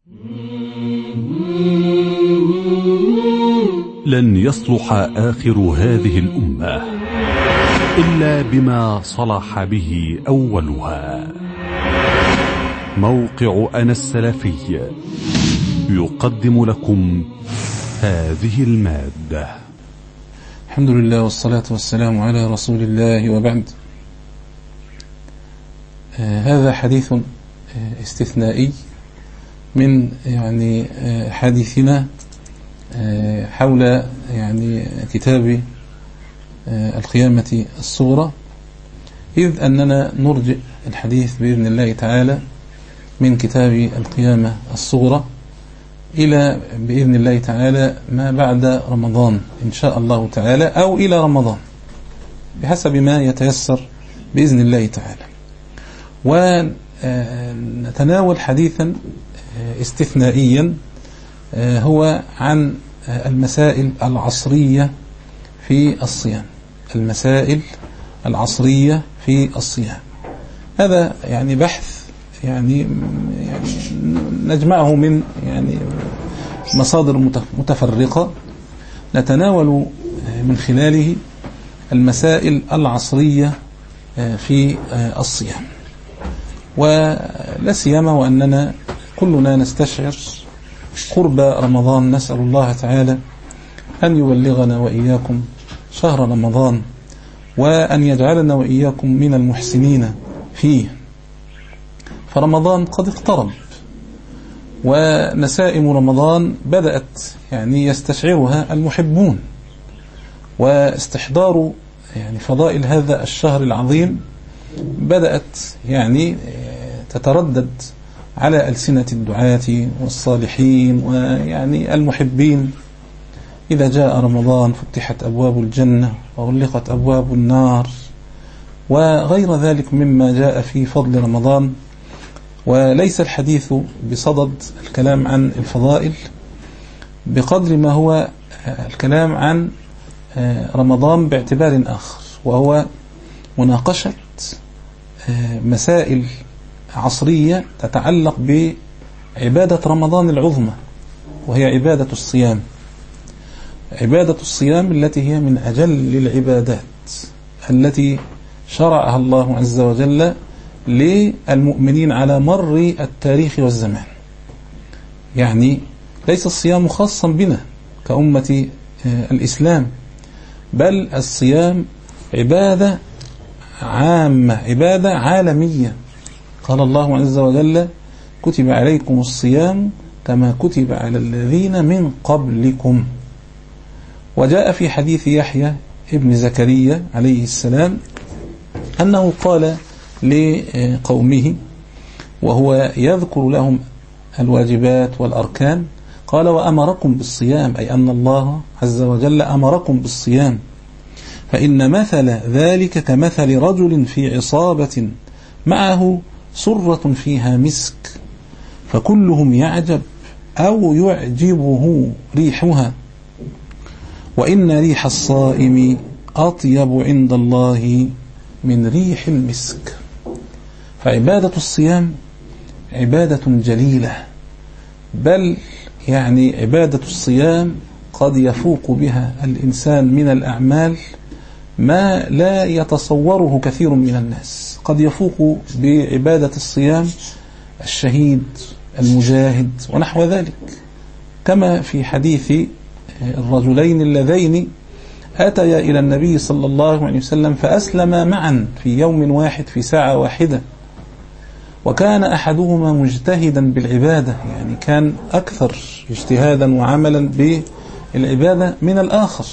لن يصلح آخر هذه الأمة إلا بما صلح به أولها. موقع أنا السلفي يقدم لكم هذه المادة. الحمد لله والصلاة والسلام على رسول الله، وبعد. هذا حديث استثنائي من حديثنا حول كتاب القيامة الصغرى، إذ أننا نرجع الحديث بإذن الله تعالى من كتاب القيامة الصغرى إلى بإذن الله تعالى ما بعد رمضان إن شاء الله تعالى، أو إلى رمضان بحسب ما يتيسر بإذن الله تعالى. ونتناول حديثا استثنائيا هو عن المسائل العصرية في الصيام. المسائل العصرية في الصيام، هذا بحث نجمعه من مصادر متفرقة، نتناول من خلاله المسائل العصرية في الصيام، ولا سيما وأننا كلنا نستشعر قرب رمضان. نسأل الله تعالى أن يبلغنا وإياكم شهر رمضان، وأن يجعلنا وإياكم من المحسنين فيه. فرمضان قد اقترب، ونسائم رمضان بدأت يستشعرها المحبون، واستحضار فضائل هذا الشهر العظيم بدأت تتردد على ألسنة الدعاة والصالحين المحبين. إذا جاء رمضان فتحت أبواب الجنة وغلقت أبواب النار، وغير ذلك مما جاء في فضل رمضان. وليس الحديث بصدد الكلام عن الفضائل بقدر ما هو الكلام عن رمضان باعتبار آخر، وهو مناقشة مسائل عصرية تتعلق بعبادة رمضان العظمى، وهي عبادة الصيام. عبادة الصيام التي هي من أجل العبادات التي شرعها الله عز وجل للمؤمنين على مر التاريخ والزمان. ليس الصيام خاصا بنا كأمة الإسلام، بل الصيام عبادة عامة، عبادة عالمية. قال الله عز وجل: كتب عليكم الصيام كما كتب على الذين من قبلكم. وجاء في حديث يحيى ابن زكريا عليه السلام أنه قال لقومه وهو يذكر لهم الواجبات والأركان، قال: وأمركم بالصيام، أي أن الله عز وجل أمركم بالصيام، فإن مثل ذلك كمثل رجل في عصابة معه سرة فيها مسك، فكلهم يعجب أو يعجبه ريحها، وإن ريح الصائم أطيب عند الله من ريح المسك. فعبادة الصيام عبادة جليلة، بل عبادة الصيام قد يفوق بها الإنسان من الأعمال ما لا يتصوره كثير من الناس. قد يفوق بعبادة الصيام الشهيد، المجاهد، ونحو ذلك، كما في حديث الرجلين اللذين أتيا إلى النبي صلى الله عليه وسلم فأسلما معا في يوم واحد في ساعة واحدة، وكان أحدهما مجتهدا بالعبادة، كان أكثر اجتهادا وعملا بالعبادة من الآخر.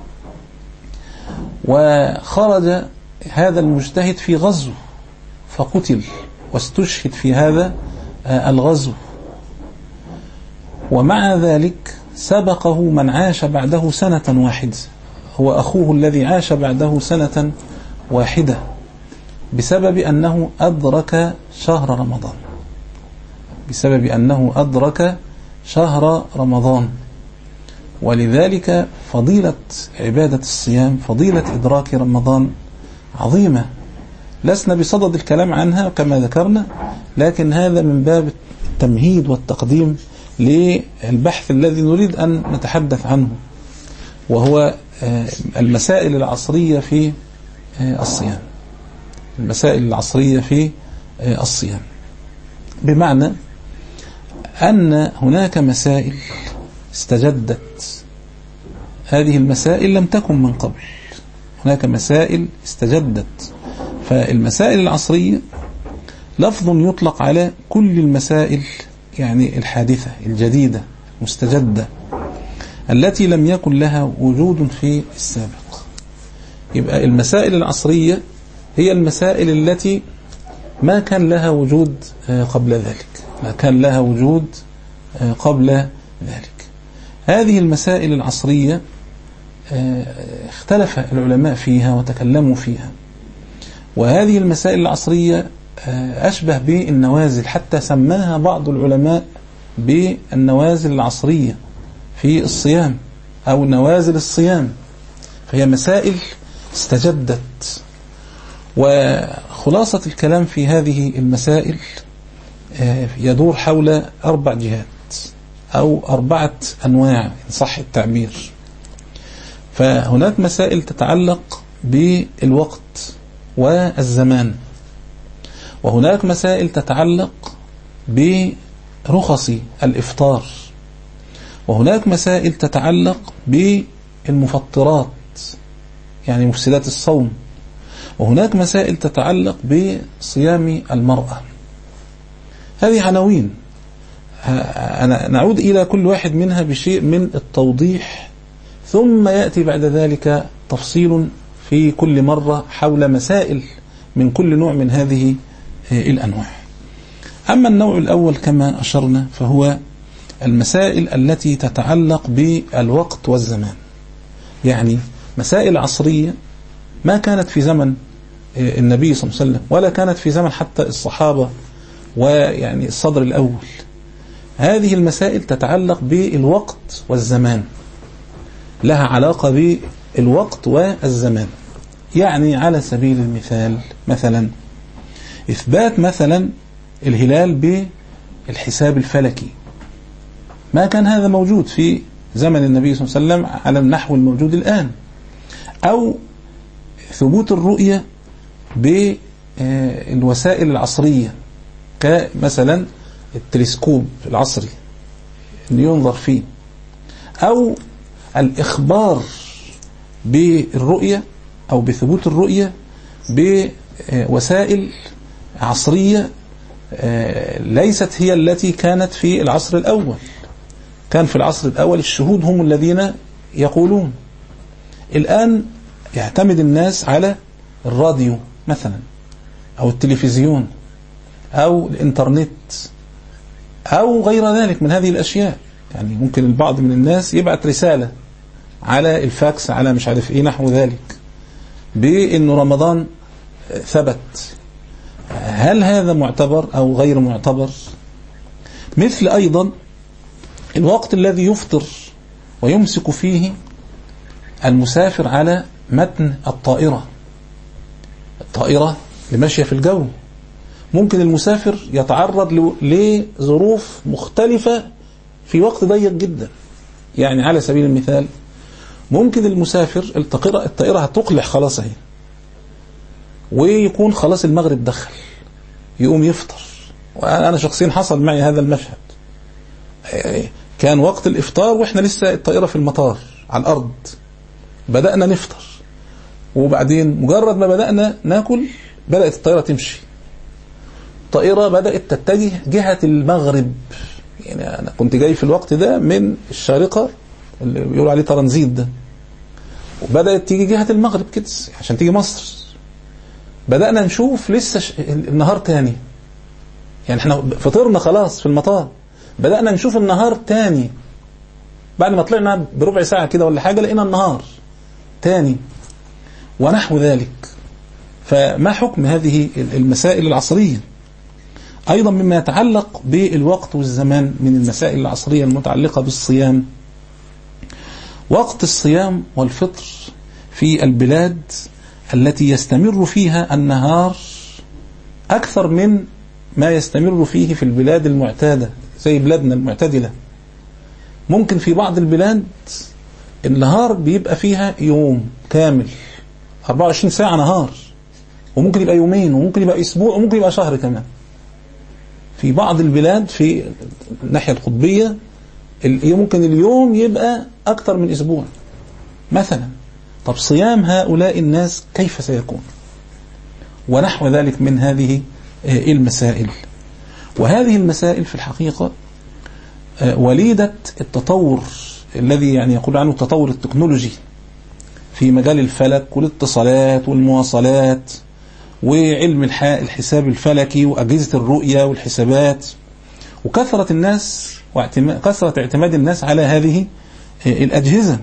وخرج هذا المجتهد في غزو فقتل واستشهد في هذا الغزو، ومع ذلك سبقه من عاش بعده سنة واحدة، هو أخوه الذي عاش بعده سنة واحدة، بسبب أنه أدرك شهر رمضان، بسبب أنه أدرك شهر رمضان. ولذلك فضيلة عبادة الصيام، فضيلة إدراك رمضان عظيمة، لسنا بصدد الكلام عنها كما ذكرنا، لكن هذا من باب التمهيد والتقديم للبحث الذي نريد أن نتحدث عنه، وهو المسائل العصرية في الصيام. المسائل العصرية في الصيام، بمعنى أن هناك مسائل استجدت، هذه المسائل لم تكن من قبل، هناك مسائل استجدت. فالمسائل العصرية لفظ يطلق على كل المسائل يعني الحادثة الجديدة مستجدة التي لم يكن لها وجود في السابق. يبقى المسائل العصرية هي المسائل التي ما كان لها وجود قبل ذلك، ما كان لها وجود قبل ذلك. هذه المسائل العصرية اختلف العلماء فيها وتكلموا فيها، وهذه المسائل العصرية أشبه بالنوازل، حتى سماها بعض العلماء بالنوازل العصرية في الصيام أو نوازل الصيام. فهي مسائل استجدت. وخلاصة الكلام في هذه المسائل يدور حول 4 جهات أو 4 أنواع إن صح التعبير. فهناك مسائل تتعلق بالوقت والزمان، وهناك مسائل تتعلق برخص الإفطار، وهناك مسائل تتعلق بالمفطرات يعني مفسدات الصوم، وهناك مسائل تتعلق بصيام المرأة. هذه عناوين، نعود إلى كل واحد منها بشيء من التوضيح، ثم يأتي بعد ذلك تفصيل في كل مرة حول مسائل من كل نوع من هذه الأنواع. أما النوع الأول كما أشرنا فهو المسائل التي تتعلق بالوقت والزمان، يعني مسائل عصرية ما كانت في زمن النبي صلى الله عليه وسلم ولا كانت في زمن حتى الصحابة ويعني الصدر الأول. هذه المسائل تتعلق بالوقت والزمان، لها علاقة بالوقت والزمان. يعني على سبيل المثال مثلا إثبات مثلا الهلال بالحساب الفلكي، ما كان هذا موجود في زمن النبي صلى الله عليه وسلم على النحو الموجود الآن. أو ثبوت الرؤية بالوسائل العصرية كمثلا التلسكوب العصري اللي ينظر فيه، أو الإخبار بالرؤية أو بثبوت الرؤية بوسائل عصرية ليست هي التي كانت في العصر الأول. كان في العصر الأول الشهود هم الذين يقولون. الآن يعتمد الناس على الراديو مثلا أو التلفزيون أو الإنترنت أو غير ذلك من هذه الأشياء. يعني ممكن البعض من الناس يبعت رسالة على الفاكس على مش عارف إيه نحو ذلك بأنه رمضان ثبت. هل هذا معتبر أو غير معتبر؟ مثل أيضا الوقت الذي يفطر ويمسك فيه المسافر على متن الطائرة اللي ماشية في الجو. ممكن المسافر يتعرض لظروف مختلفة في وقت ضيق جدا. يعني على سبيل المثال ممكن المسافر الطائرة هتقلع خلاص اهي، ويكون خلاص المغرب دخل، يقوم يفطر. وأنا شخصيا حصل معي هذا المشهد. كان وقت الإفطار وإحنا لسه الطائرة في المطار على الأرض، بدأنا نفطر، وبعدين مجرد ما بدأنا ناكل بدأت الطائرة تمشي. الطائرة بدأت تتجه جهة المغرب. يعني أنا كنت جاي في الوقت ده من الشارقة اللي بيقولوا عليه ترانزيت ده، وبدأت تيجي جهة المغرب كده عشان تيجي مصر. بدأنا نشوف لسه النهار تاني. يعني احنا فطرنا خلاص في المطار، بدأنا نشوف النهار تاني. بعد ما طلعنا بربع ساعة كده ولا حاجة لقينا النهار تاني ونحو ذلك. فما حكم هذه المسائل العصرية؟ أيضا مما يتعلق بالوقت والزمان من المسائل العصرية المتعلقة بالصيام، وقت الصيام والفطر في البلاد التي يستمر فيها النهار أكثر من ما يستمر فيه في البلاد المعتادة زي بلادنا المعتدلة. ممكن في بعض البلاد النهار بيبقى فيها يوم كامل 24 ساعة نهار، وممكن يبقى يومين، وممكن يبقى أسبوع، وممكن يبقى شهر كمان. في بعض البلاد في الناحية القطبية ممكن اليوم يبقى أكثر من أسبوع مثلا. طب صيام هؤلاء الناس كيف سيكون؟ ونحو ذلك من هذه المسائل. وهذه المسائل في الحقيقة وليدة التطور الذي يعني يقول عنه التطور التكنولوجي في مجال الفلك والاتصالات والمواصلات وعلم الحساب الفلكي وأجهزة الرؤية والحسابات، وكثرة الناس كثرة اعتماد الناس على هذه الأجهزة.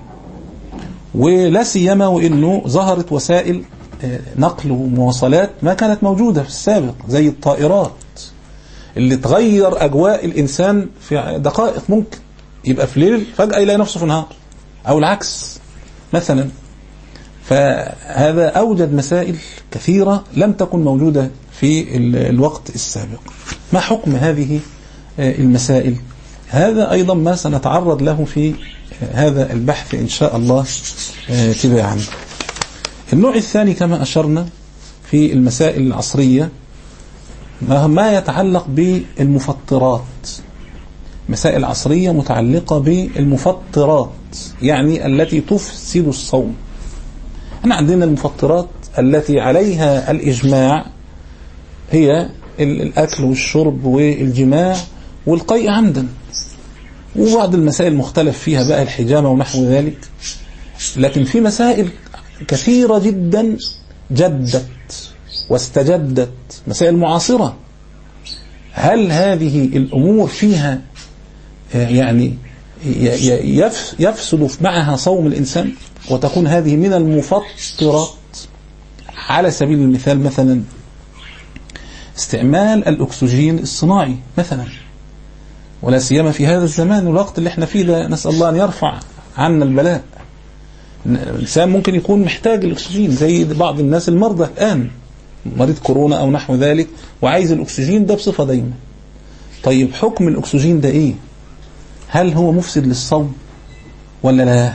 ولا سيما وإنه ظهرت وسائل نقل ومواصلات ما كانت موجودة في السابق، زي الطائرات اللي تغير أجواء الإنسان في دقائق. ممكن يبقى في ليل فجأة يلاقي نفسه في نهار، أو العكس مثلا. فهذا أوجد مسائل كثيرة لم تكن موجودة في الوقت السابق. ما حكم هذه المسائل؟ هذا أيضا ما سنتعرض له في هذا البحث إن شاء الله تباعا. النوع الثاني كما أشرنا في المسائل العصرية ما يتعلق بالمفطرات. مسائل عصرية متعلقة بالمفطرات، يعني التي تفسد الصوم. احنا عندنا المفطرات التي عليها الإجماع هي الأكل والشرب والجماع والقيء عمدا، وبعض المسائل مختلف فيها بقى الحجامة ونحو ذلك. لكن في مسائل كثيرة جدا جدت واستجدت، مسائل معاصرة. هل هذه الأمور فيها يعني يفسد معها صوم الإنسان وتكون هذه من المفطرات؟ على سبيل المثال مثلا استعمال الأكسجين الصناعي مثلا، ولا سيما في هذا الزمان والوقت اللي احنا فيه ده، نسأل الله أن يرفع عنا البلاء. الإنسان ممكن يكون محتاج الأكسجين زي بعض الناس المرضى الآن، مريض كورونا أو نحو ذلك وعايز الأكسجين ده بصفة دايمة. طيب حكم الأكسجين ده إيه؟ هل هو مفسد للصوم ولا لا؟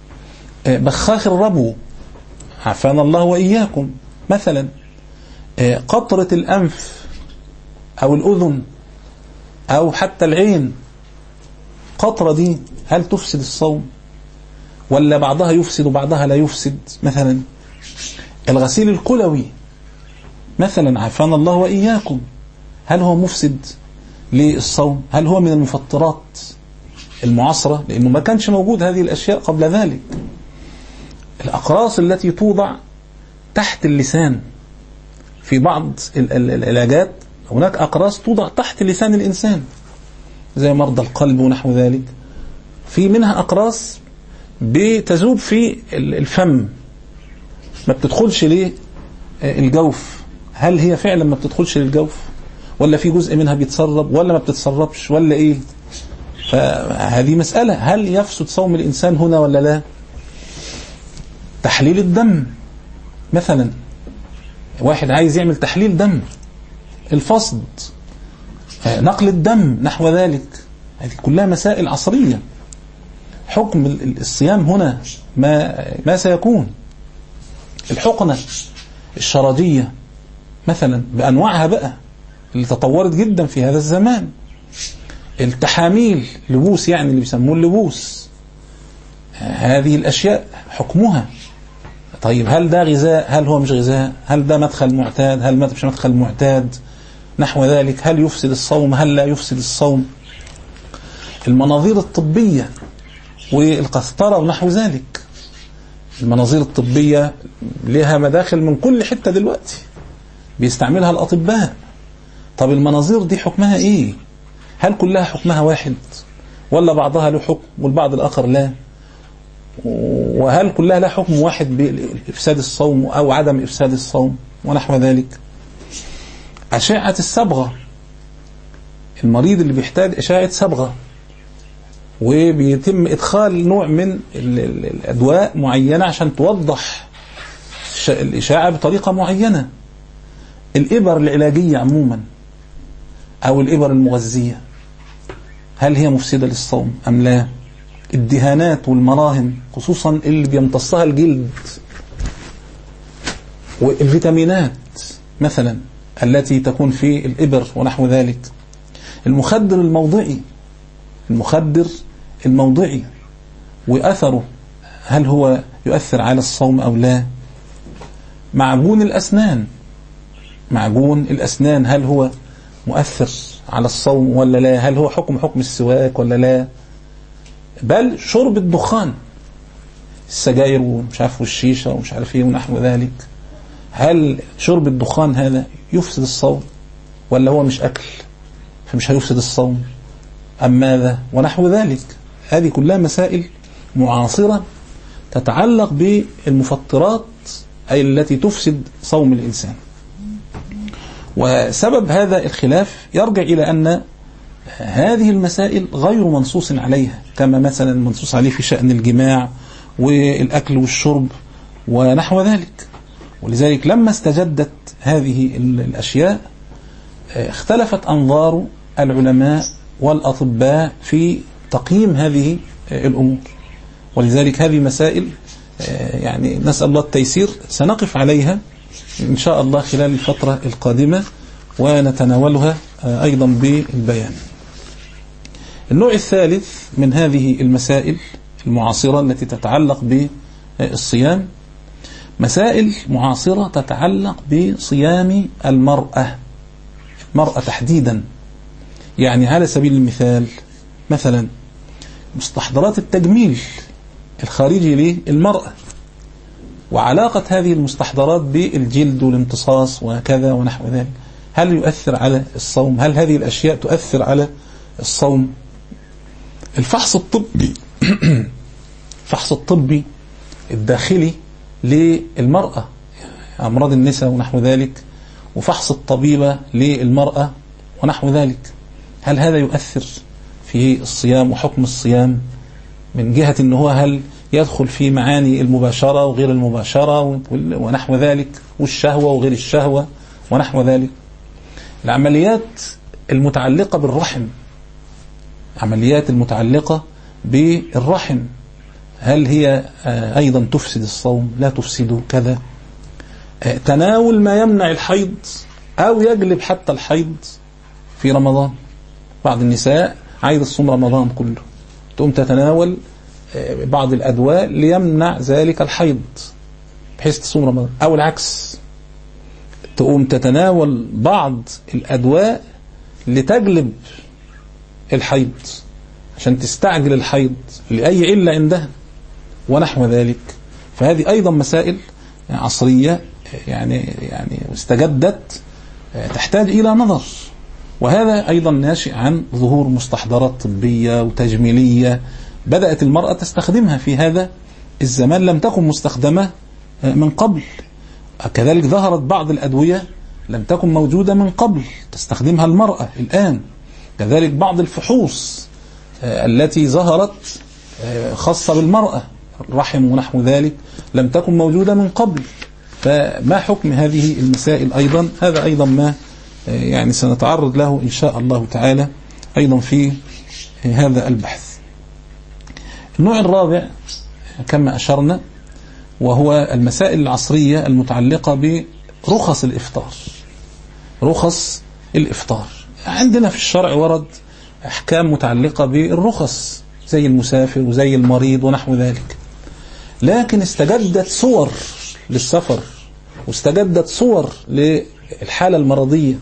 بخاخ الربو عافانا الله وإياكم مثلا، قطرة الأنف أو الأذن أو حتى العين، قطرة دي هل تفسد الصوم ولا بعضها يفسد وبعضها لا يفسد؟ مثلا الغسيل الكلوي مثلا عافانا الله وإياكم، هل هو مفسد للصوم؟ هل هو من المفطرات المعاصرة؟ لأنه ما كانش موجود هذه الأشياء قبل ذلك. الأقراص التي توضع تحت اللسان في بعض العلاجات، هناك أقراص توضع تحت لسان الإنسان زي مرضى القلب ونحو ذلك. في منها أقراص بتذوب في الفم ما بتدخلش للجوف. هل هي فعلا ما بتدخلش للجوف ولا في جزء منها بيتسرب ولا ما بتتسربش ولا إيه؟ فهذه مسألة، هل يفسد صوم الإنسان هنا ولا لا؟ تحليل الدم مثلا، واحد عايز يعمل تحليل دم، الفصد، نقل الدم نحو ذلك، هذه كلها مسائل عصرية. حكم الصيام هنا ما سيكون؟ الحقنة الشرجية مثلا بأنواعها بقى اللي تطورت جدا في هذا الزمان، التحاميل، لبوس يعني اللي بيسموه اللبوس، هذه الأشياء حكمها. طيب هل ده غذاء؟ هل هو مش غذاء؟ هل ده مدخل معتاد؟ هل مش مدخل معتاد؟ نحو ذلك، هل يفسد الصوم؟ هل لا يفسد الصوم؟ المناظير الطبية والقسطرة ونحو ذلك، المناظير الطبية لها مداخل من كل حتة دلوقتي بيستعملها الأطباء. طب المناظير دي حكمها إيه؟ هل كلها حكمها واحد ولا بعضها له حكم والبعض الآخر لا؟ وهل كلها لا حكم واحد بإفساد الصوم أو عدم إفساد الصوم ونحو ذلك؟ أشعة الصبغة، المريض اللي بيحتاج أشعة صبغة وبيتم إدخال نوع من الأدواء معينة عشان توضح الإشاعة بطريقة معينة، الإبر العلاجية عموما أو الإبر المغذية، هل هي مفسدة للصوم أم لا؟ الدهانات والمراهم خصوصا اللي بيمتصها الجلد، والفيتامينات مثلا التي تكون في الإبر ونحو ذلك، المخدر الموضعي وأثره هل هو يؤثر على الصوم أو لا؟ معجون الأسنان هل هو مؤثر على الصوم ولا لا؟ هل هو حكم السواك ولا لا؟ بل شرب الدخان، السجاير ومش عارف والشيشة ومش عارف ايه ونحو ذلك، هل شرب الدخان هذا يفسد الصوم ولا هو مش أكل فمش هيفسد الصوم أم ماذا ونحو ذلك؟ هذه كلها مسائل معاصرة تتعلق بالمفطرات أي التي تفسد صوم الإنسان. وسبب هذا الخلاف يرجع إلى أن هذه المسائل غير منصوص عليها، كما مثلا منصوص عليه في شأن الجماع والأكل والشرب ونحو ذلك. ولذلك لما استجدت هذه الأشياء اختلفت أنظار العلماء والأطباء في تقييم هذه الأمور. ولذلك هذه مسائل يعني نسأل الله التيسير سنقف عليها إن شاء الله خلال الفترة القادمة ونتناولها أيضا بالبيان. النوع الثالث من هذه المسائل المعاصرة التي تتعلق بالصيام مسائل معاصرة تتعلق بصيام المرأة تحديدا. يعني على سبيل المثال مثلا مستحضرات التجميل الخارجي للمرأة وعلاقة هذه المستحضرات بالجلد والامتصاص وكذا ونحو ذلك، هل يؤثر على الصوم؟ هل هذه الأشياء تؤثر على الصوم؟ الفحص الطبي الفحص الطبي الداخلي للمرأة، أمراض النساء ونحو ذلك، وفحص الطبيبة للمرأة ونحو ذلك، هل هذا يؤثر في الصيام وحكم الصيام من جهة أنه هل يدخل في معاني المباشرة وغير المباشرة ونحو ذلك، والشهوة وغير الشهوة ونحو ذلك. العمليات المتعلقة بالرحم، عمليات المتعلقة بالرحم هل هي أيضا تفسد الصوم لا تفسد كذا؟ تناول ما يمنع الحيض أو يجلب حتى الحيض في رمضان، بعض النساء عايزة تصوم رمضان كله تقوم تتناول بعض الأدواء ليمنع ذلك الحيض بحيث تصوم رمضان، أو العكس تقوم تتناول بعض الأدواء لتجلب الحيض عشان تستعجل الحيض لأي علة عندها ونحو ذلك. فهذه أيضا مسائل عصرية يعني استجدت تحتاج إلى نظر، وهذا أيضا ناشئ عن ظهور مستحضرات طبية وتجميلية بدأت المرأة تستخدمها في هذا الزمان لم تكن مستخدمة من قبل. كذلك ظهرت بعض الأدوية لم تكن موجودة من قبل تستخدمها المرأة الآن. كذلك بعض الفحوص التي ظهرت خاصة بالمرأة الرحم ونحو ذلك لم تكن موجودة من قبل. فما حكم هذه المسائل أيضا؟ هذا أيضا ما يعني سنتعرض له إن شاء الله تعالى أيضا في هذا البحث. النوع الرابع كما أشرنا وهو المسائل العصرية المتعلقة برخص الإفطار. رخص الإفطار عندنا في الشرع ورد أحكام متعلقة بالرخص زي المسافر وزي المريض ونحو ذلك، لكن استجدت صور للسفر واستجدت صور للحالة المرضية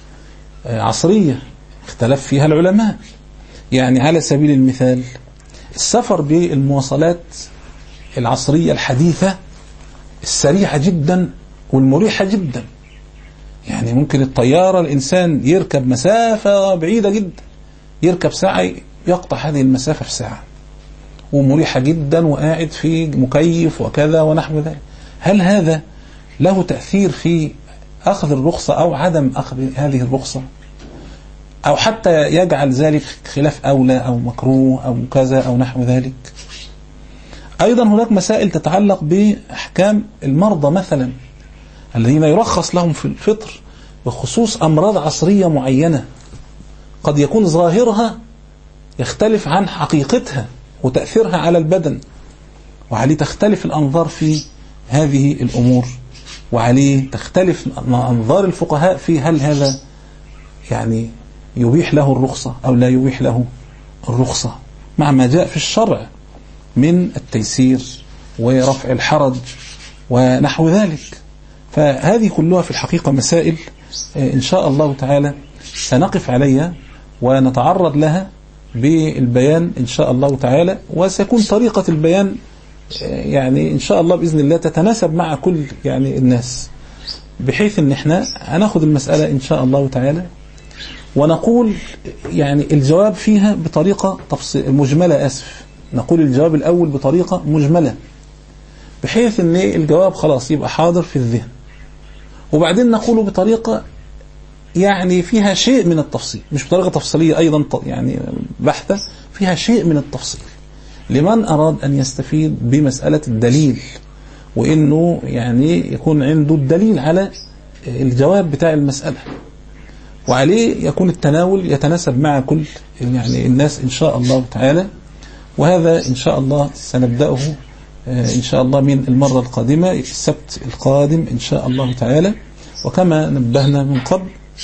عصرية اختلف فيها العلماء. يعني على سبيل المثال السفر بالمواصلات العصرية الحديثة السريعة جدا والمريحة جدا، يعني ممكن الطيارة الإنسان يركب مسافة بعيدة جدا يركب ساعة يقطع هذه المسافة في ساعة ومريحة جدا وقاعد في مكيف وكذا ونحو ذلك. هل هذا له تأثير في أخذ الرخصة أو عدم أخذ هذه الرخصة، أو حتى يجعل ذلك خلاف أولى أو مكروه أو كذا أو نحو ذلك؟ أيضا هناك مسائل تتعلق بأحكام المرضى مثلا الذين يرخص لهم في الفطر بخصوص أمراض عصرية معينة قد يكون ظاهرها يختلف عن حقيقتها وتأثيرها على البدن، وعليه تختلف الأنظار في هذه الأمور، وعليه تختلف أنظار الفقهاء في هل هذا يعني يبيح له الرخصة أو لا يبيح له الرخصة، مع ما جاء في الشرع من التيسير ورفع الحرج ونحو ذلك. فهذه كلها في الحقيقة مسائل إن شاء الله تعالى سنقف عليها ونتعرض لها بالبيان إن شاء الله تعالى، وسيكون طريقة البيان يعني إن شاء الله بإذن الله تتناسب مع كل يعني الناس، بحيث إن إحنا هناخد المسألة إن شاء الله تعالى ونقول يعني الجواب فيها بطريقة مجملة. نقول الجواب الأول بطريقة مجملة، بحيث إن الجواب خلاص يبقى حاضر في الذهن، وبعدين نقوله بطريقة يعني فيها شيء من التفصيل، مش بطريقة تفصيلية أيضا يعني بحثة، فيها شيء من التفصيل لمن أراد أن يستفيد بمسألة الدليل، وإنه يعني يكون عنده الدليل على الجواب بتاع المسألة، وعليه يكون التناول يتناسب مع كل يعني الناس إن شاء الله تعالى. وهذا إن شاء الله سنبدأه إن شاء الله من المرة القادمة السبت القادم إن شاء الله تعالى. وكما نبهنا من قبل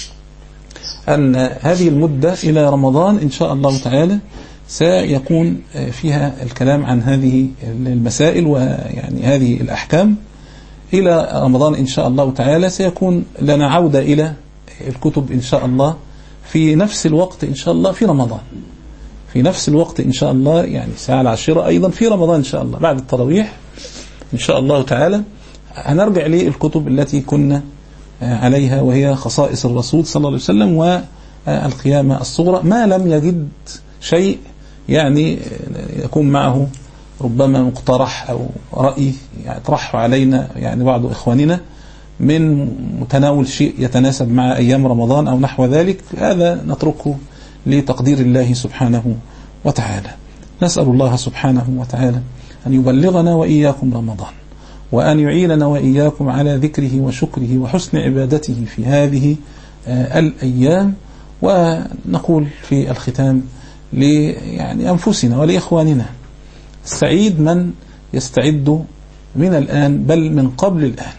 أن هذه المدة إلى رمضان إن شاء الله تعالى سيكون فيها الكلام عن هذه المسائل ويعني هذه الأحكام. إلى رمضان إن شاء الله تعالى سيكون لنا عودة إلى الكتب إن شاء الله في نفس الوقت إن شاء الله في رمضان، في نفس الوقت إن شاء الله يعني الساعة 10 أيضا في رمضان إن شاء الله بعد التراويح إن شاء الله تعالى هنرجع للكتب التي كنا عليها، وهي خصائص الرسول صلى الله عليه وسلم والقيامة الصغرى، ما لم يجد شيء يعني يكون معه ربما مقترح أو رأي يطرحه علينا يعني بعض إخواننا من متناول شيء يتناسب مع أيام رمضان أو نحو ذلك، هذا نتركه لتقدير الله سبحانه وتعالى. نسأل الله سبحانه وتعالى أن يبلغنا وإياكم رمضان، وأن يعيننا وإياكم على ذكره وشكره وحسن عبادته في هذه الأيام. ونقول في الختام يعني أنفسنا ولإخواننا السعيد من يستعد من الآن بل من قبل الآن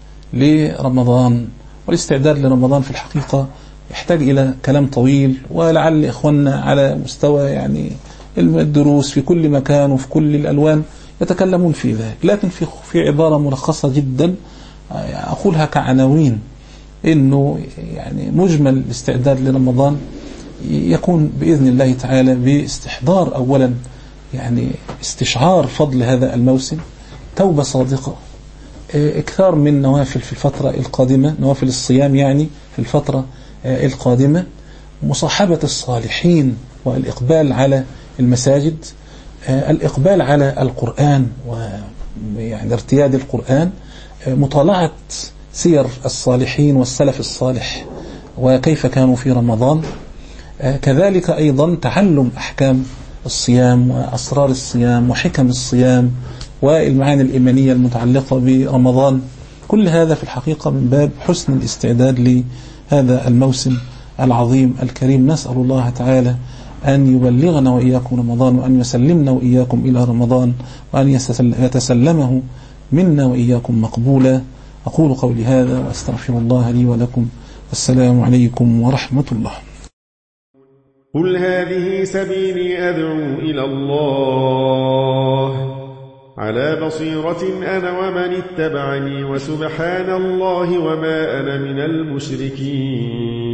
لرمضان، والاستعداد لرمضان في الحقيقة يحتاج إلى كلام طويل، ولعل إخواننا على مستوى يعني الدروس في كل مكان وفي كل الألوان يتكلمون في ذلك، لكن في عبارة ملخصة جدا أقولها كعناوين، إنه يعني مجمل الاستعداد لرمضان يكون بإذن الله تعالى باستحضار أولا يعني استشعار فضل هذا الموسم، توبة صادقة، اكثار من نوافل في الفترة القادمة، نوافل الصيام يعني في الفترة القادمة، مصاحبة الصالحين والإقبال على المساجد، الإقبال على القرآن ويعني ارتياد القرآن، مطالعة سير الصالحين والسلف الصالح وكيف كانوا في رمضان، كذلك أيضا تعلم أحكام الصيام وأسرار الصيام وحكم الصيام والمعاني الإيمانية المتعلقة برمضان. كل هذا في الحقيقة من باب حسن الاستعداد لهذا الموسم العظيم الكريم. نسأل الله تعالى أن يبلغنا وإياكم رمضان، وأن يسلمنا وإياكم إلى رمضان، وأن يتسلمه منا وإياكم مقبولا. أقول قولي هذا وأستغفر الله لي ولكم، والسلام عليكم ورحمة الله. قل هذه سبيلي أدعو إلى الله على بصيرة أنا ومن اتبعني، وسبحان الله وما أنا من المشركين.